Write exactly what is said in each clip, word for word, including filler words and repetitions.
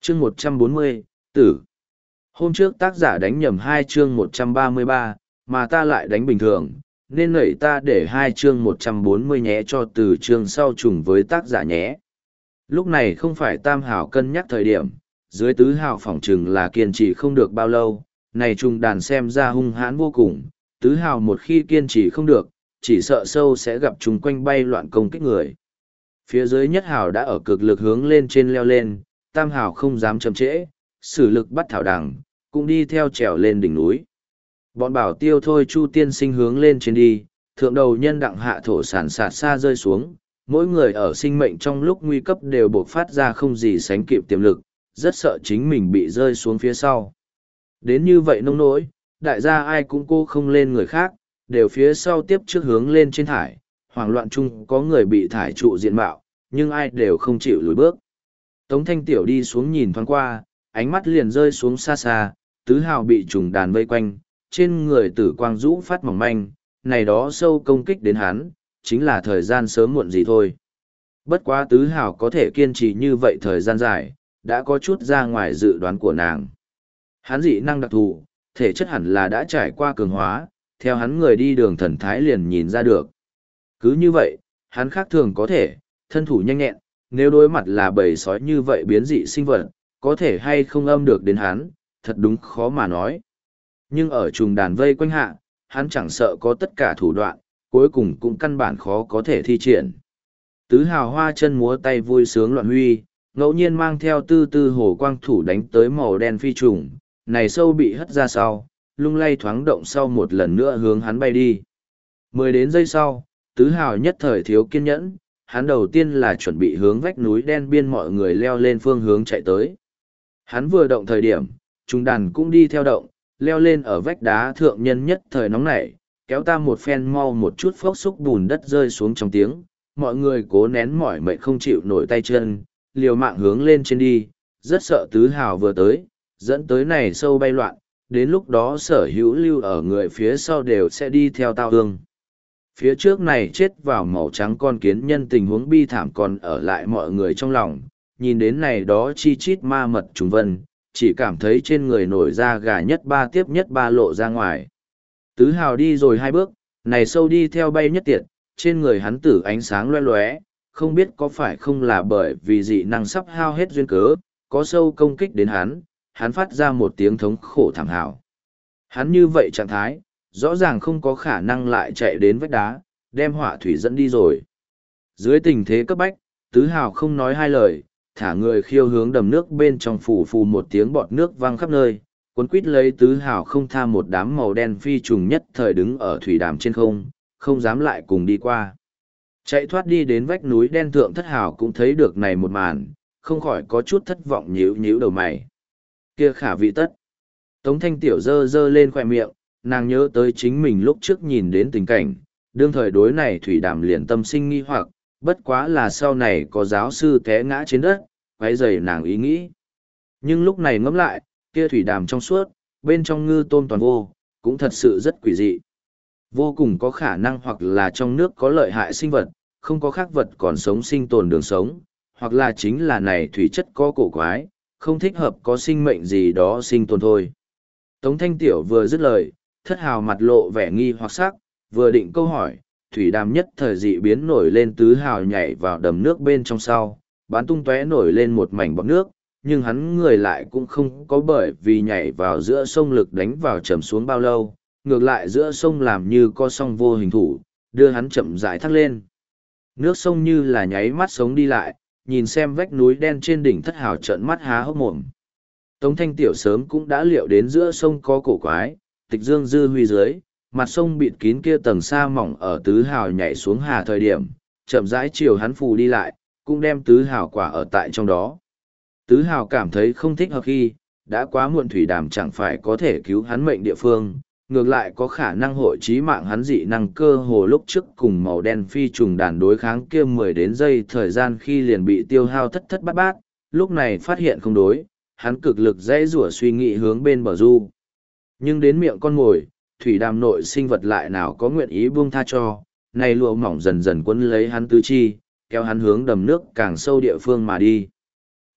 Chương một trăm bốn mươi, Tử. Hôm trước tác giả đánh nhầm hai chương một trăm ba mươi ba, mà ta lại đánh bình thường, nên nảy ta để hai chương một trăm bốn mươi nhé cho từ chương sau trùng với tác giả nhé. Lúc này không phải tam hào cân nhắc thời điểm, dưới tứ hào phỏng chừng là kiên trì không được bao lâu, này trùng đàn xem ra hung hãn vô cùng, tứ hào một khi kiên trì không được, chỉ sợ sâu sẽ gặp chúng quanh bay loạn công kích người. Phía dưới nhất hào đã ở cực lực hướng lên trên leo lên, tam hào không dám chậm trễ, sử lực bắt thảo đằng, cũng đi theo trèo lên đỉnh núi. Bọn bảo tiêu thôi Chu tiên sinh hướng lên trên đi, thượng đầu nhân đặng hạ thổ sản sạt xa rơi xuống, mỗi người ở sinh mệnh trong lúc nguy cấp đều buộc phát ra không gì sánh kịp tiềm lực, rất sợ chính mình bị rơi xuống phía sau. Đến như vậy nông nỗi, đại gia ai cũng cô không lên người khác, đều phía sau tiếp trước hướng lên trên thải, hoảng loạn chung có người bị thải trụ diện mạo, nhưng ai đều không chịu lùi bước. Tống Thanh Tiểu đi xuống nhìn thoáng qua, ánh mắt liền rơi xuống xa xa, tứ hào bị trùng đàn vây quanh, trên người tử quang rũ phát mỏng manh, này đó sâu công kích đến hắn, chính là thời gian sớm muộn gì thôi. Bất quá tứ hào có thể kiên trì như vậy thời gian dài, đã có chút ra ngoài dự đoán của nàng. Hắn dị năng đặc thù, thể chất hẳn là đã trải qua cường hóa, theo hắn người đi đường thần thái liền nhìn ra được. Cứ như vậy, hắn khác thường có thể, thân thủ nhanh nhẹn, nếu đối mặt là bầy sói như vậy biến dị sinh vật, có thể hay không âm được đến hắn, thật đúng khó mà nói. Nhưng ở trùng đàn vây quanh hạ, hắn chẳng sợ có tất cả thủ đoạn, cuối cùng cũng căn bản khó có thể thi triển. Tứ hào hoa chân múa tay vui sướng loạn huy, ngẫu nhiên mang theo tư tư hồ quang thủ đánh tới màu đen phi trùng, này sâu bị hất ra sau, lung lay thoáng động sau một lần nữa hướng hắn bay đi. Mười đến giây sau, tứ hào nhất thời thiếu kiên nhẫn, hắn đầu tiên là chuẩn bị hướng vách núi đen biên mọi người leo lên phương hướng chạy tới. Hắn vừa động thời điểm, trùng đàn cũng đi theo động, leo lên ở vách đá thượng nhân nhất thời nóng nảy, kéo ta một phen mau một chút phốc xúc bùn đất rơi xuống trong tiếng, mọi người cố nén mỏi mệt không chịu nổi tay chân, liều mạng hướng lên trên đi, rất sợ tứ hào vừa tới, dẫn tới này sâu bay loạn, đến lúc đó sở hữu lưu ở người phía sau đều sẽ đi theo tao hương. Phía trước này chết vào màu trắng con kiến nhân tình huống bi thảm còn ở lại mọi người trong lòng, nhìn đến này đó chi chít ma mật trùng vân, chỉ cảm thấy trên người nổi ra gà nhất ba tiếp nhất ba lộ ra ngoài. Tứ hào đi rồi hai bước, này sâu đi theo bay nhất tiệt, trên người hắn tử ánh sáng loe loé, không biết có phải không là bởi vì dị năng sắp hao hết duyên cớ, có sâu công kích đến hắn, hắn phát ra một tiếng thống khổ thảm hào. Hắn như vậy trạng thái, rõ ràng không có khả năng lại chạy đến vách đá, đem hỏa thủy dẫn đi rồi. Dưới tình thế cấp bách, tứ hào không nói hai lời, thả người khiêu hướng đầm nước bên trong phủ phù một tiếng bọt nước văng khắp nơi, cuốn quít lấy tứ hào không tha một đám màu đen phi trùng nhất thời đứng ở thủy đàm trên không, không dám lại cùng đi qua. Chạy thoát đi đến vách núi đen thượng thất hào cũng thấy được này một màn, không khỏi có chút thất vọng nhíu nhíu đầu mày. Kia khả vị tất. Tống Thanh Tiểu dơ dơ lên khỏe miệng, nàng nhớ tới chính mình lúc trước nhìn đến tình cảnh, đương thời đối này thủy đàm liền tâm sinh nghi hoặc, bất quá là sau này có giáo sư té ngã trên đất, quấy rầy nàng ý nghĩ. Nhưng lúc này ngẫm lại, kia thủy đàm trong suốt, bên trong ngư tôm toàn vô, cũng thật sự rất quỷ dị. Vô cùng có khả năng hoặc là trong nước có lợi hại sinh vật, không có khác vật còn sống sinh tồn đường sống, hoặc là chính là này thủy chất có cổ quái, không thích hợp có sinh mệnh gì đó sinh tồn thôi. Tống Thanh Tiểu vừa dứt lời, thất hào mặt lộ vẻ nghi hoặc sắc, vừa định câu hỏi, thủy đàm nhất thời dị biến nổi lên tứ hào nhảy vào đầm nước bên trong sau, bán tung tóe nổi lên một mảnh bọt nước, nhưng hắn người lại cũng không có bởi vì nhảy vào giữa sông lực đánh vào chầm xuống bao lâu, ngược lại giữa sông làm như co song vô hình thủ, đưa hắn chậm rãi thác lên. Nước sông như là nháy mắt sống đi lại, nhìn xem vách núi đen trên đỉnh thất hào trợn mắt há hốc mồm. Tống Thanh Tiểu sớm cũng đã liệu đến giữa sông có cổ quái, tịch dương dư huy dưới, mặt sông bịt kín kia tầng sa mỏng ở tứ hào nhảy xuống hà thời điểm, chậm rãi chiều hắn phù đi lại, cũng đem tứ hào quả ở tại trong đó. Tứ hào cảm thấy không thích hợp khi, đã quá muộn thủy đàm chẳng phải có thể cứu hắn mệnh địa phương, ngược lại có khả năng hội trí mạng hắn dị năng cơ hồ lúc trước cùng màu đen phi trùng đàn đối kháng kia mười đến giây thời gian khi liền bị tiêu hao thất thất bát bát, lúc này phát hiện không đối, hắn cực lực dễ rủa suy nghĩ hướng bên bờ du. Nhưng đến miệng con mồi, thủy đàm nội sinh vật lại nào có nguyện ý buông tha cho, này lụa mỏng dần dần quấn lấy hắn tứ chi, kéo hắn hướng đầm nước càng sâu địa phương mà đi.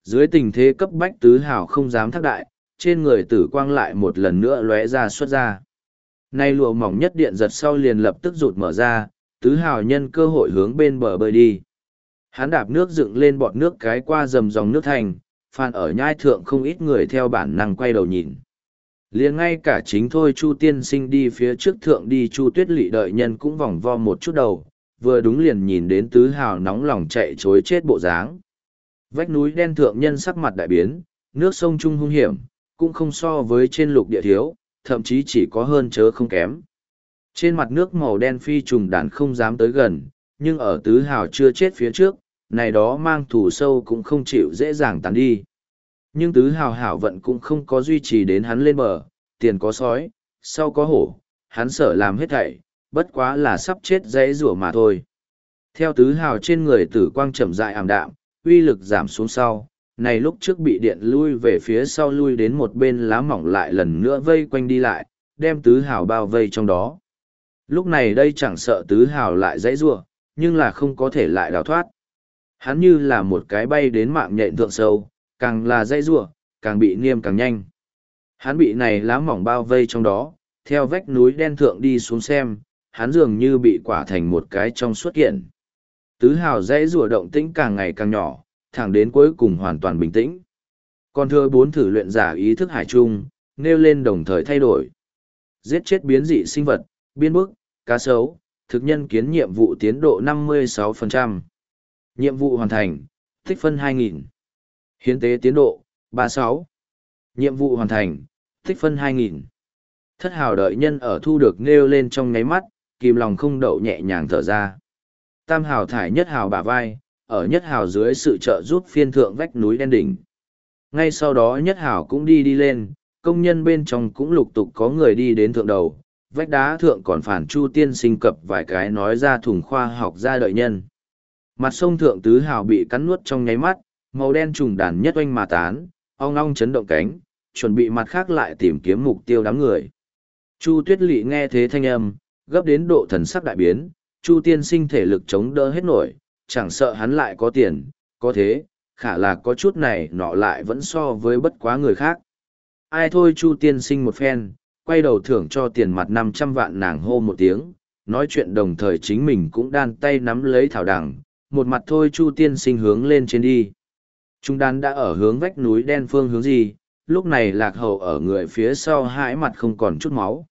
Dưới tình thế cấp bách tứ hào không dám thác đại, trên người tử quang lại một lần nữa lóe ra xuất ra. Nay lụa mỏng nhất điện giật sau liền lập tức rụt mở ra, tứ hào nhân cơ hội hướng bên bờ bơi đi. Hắn đạp nước dựng lên bọt nước cái qua dầm dòng nước thành, phan ở nhai thượng không ít người theo bản năng quay đầu nhìn. Liền ngay cả chính thôi Chu tiên sinh đi phía trước thượng đi Chu Tuyết Lị đợi nhân cũng vòng vo một chút đầu, vừa đúng liền nhìn đến tứ hào nóng lòng chạy chối chết bộ dáng. Vách núi đen thượng nhân sắc mặt đại biến, nước sông trung hung hiểm, cũng không so với trên lục địa thiếu, thậm chí chỉ có hơn chớ không kém. Trên mặt nước màu đen phi trùng đàn không dám tới gần, nhưng ở tứ hào chưa chết phía trước, này đó mang thủ sâu cũng không chịu dễ dàng tàn đi. Nhưng tứ hào hảo vận cũng không có duy trì đến hắn lên bờ, tiền có sói, sau có hổ, hắn sợ làm hết thảy, bất quá là sắp chết dãy rủa mà thôi. Theo tứ hào trên người tử quang chậm rãi ảm đạm, uy lực giảm xuống sau, này lúc trước bị điện lui về phía sau lui đến một bên lá mỏng lại lần nữa vây quanh đi lại, đem tứ hào bao vây trong đó. Lúc này đây chẳng sợ tứ hào lại dãy rủa, nhưng là không có thể lại đào thoát. Hắn như là một cái bay đến mạng nhện thượng sâu, càng là dãy rủa, càng bị niêm càng nhanh. Hắn bị này lá mỏng bao vây trong đó, theo vách núi đen thượng đi xuống xem, hắn dường như bị quả thành một cái trong suốt kiện. Tứ hào dãy rủa động tĩnh càng ngày càng nhỏ, thẳng đến cuối cùng hoàn toàn bình tĩnh. Còn thưa bốn thử luyện giả ý thức hải trung, nêu lên đồng thời thay đổi. Giết chết biến dị sinh vật, biên bức, cá sấu, thực nhân kiến nhiệm vụ tiến độ năm mươi sáu phần trăm. Nhiệm vụ hoàn thành, tích phân hai nghìn. Hiến tế tiến độ, ba mươi sáu. Nhiệm vụ hoàn thành, tích phân hai nghìn. Thất hào đợi nhân ở thu được nêu lên trong ngáy mắt, kìm lòng không đậu nhẹ nhàng thở ra. Tam hào thải nhất hào bả vai, ở nhất hào dưới sự trợ giúp phiên thượng vách núi đen đỉnh. Ngay sau đó nhất hào cũng đi đi lên, công nhân bên trong cũng lục tục có người đi đến thượng đầu, vách đá thượng còn phản Chu tiên sinh cập vài cái nói ra thùng khoa học ra đợi nhân. Mặt sông thượng tứ hào bị cắn nuốt trong nháy mắt, màu đen trùng đàn nhất oanh mà tán, ong ong chấn động cánh, chuẩn bị mặt khác lại tìm kiếm mục tiêu đám người. Chu Tuyết Lị nghe thế thanh âm, gấp đến độ thần sắc đại biến, Chu tiên sinh thể lực chống đỡ hết nổi, chẳng sợ hắn lại có tiền, có thế, khả là có chút này nọ lại vẫn so với bất quá người khác. Ai thôi Chu tiên sinh một phen, quay đầu thưởng cho tiền mặt năm trăm vạn nàng hô một tiếng, nói chuyện đồng thời chính mình cũng đan tay nắm lấy thảo đằng, một mặt thôi Chu tiên sinh hướng lên trên đi. Trung đan đã ở hướng vách núi đen phương hướng gì, lúc này lạc hậu ở người phía sau hãi mặt không còn chút máu.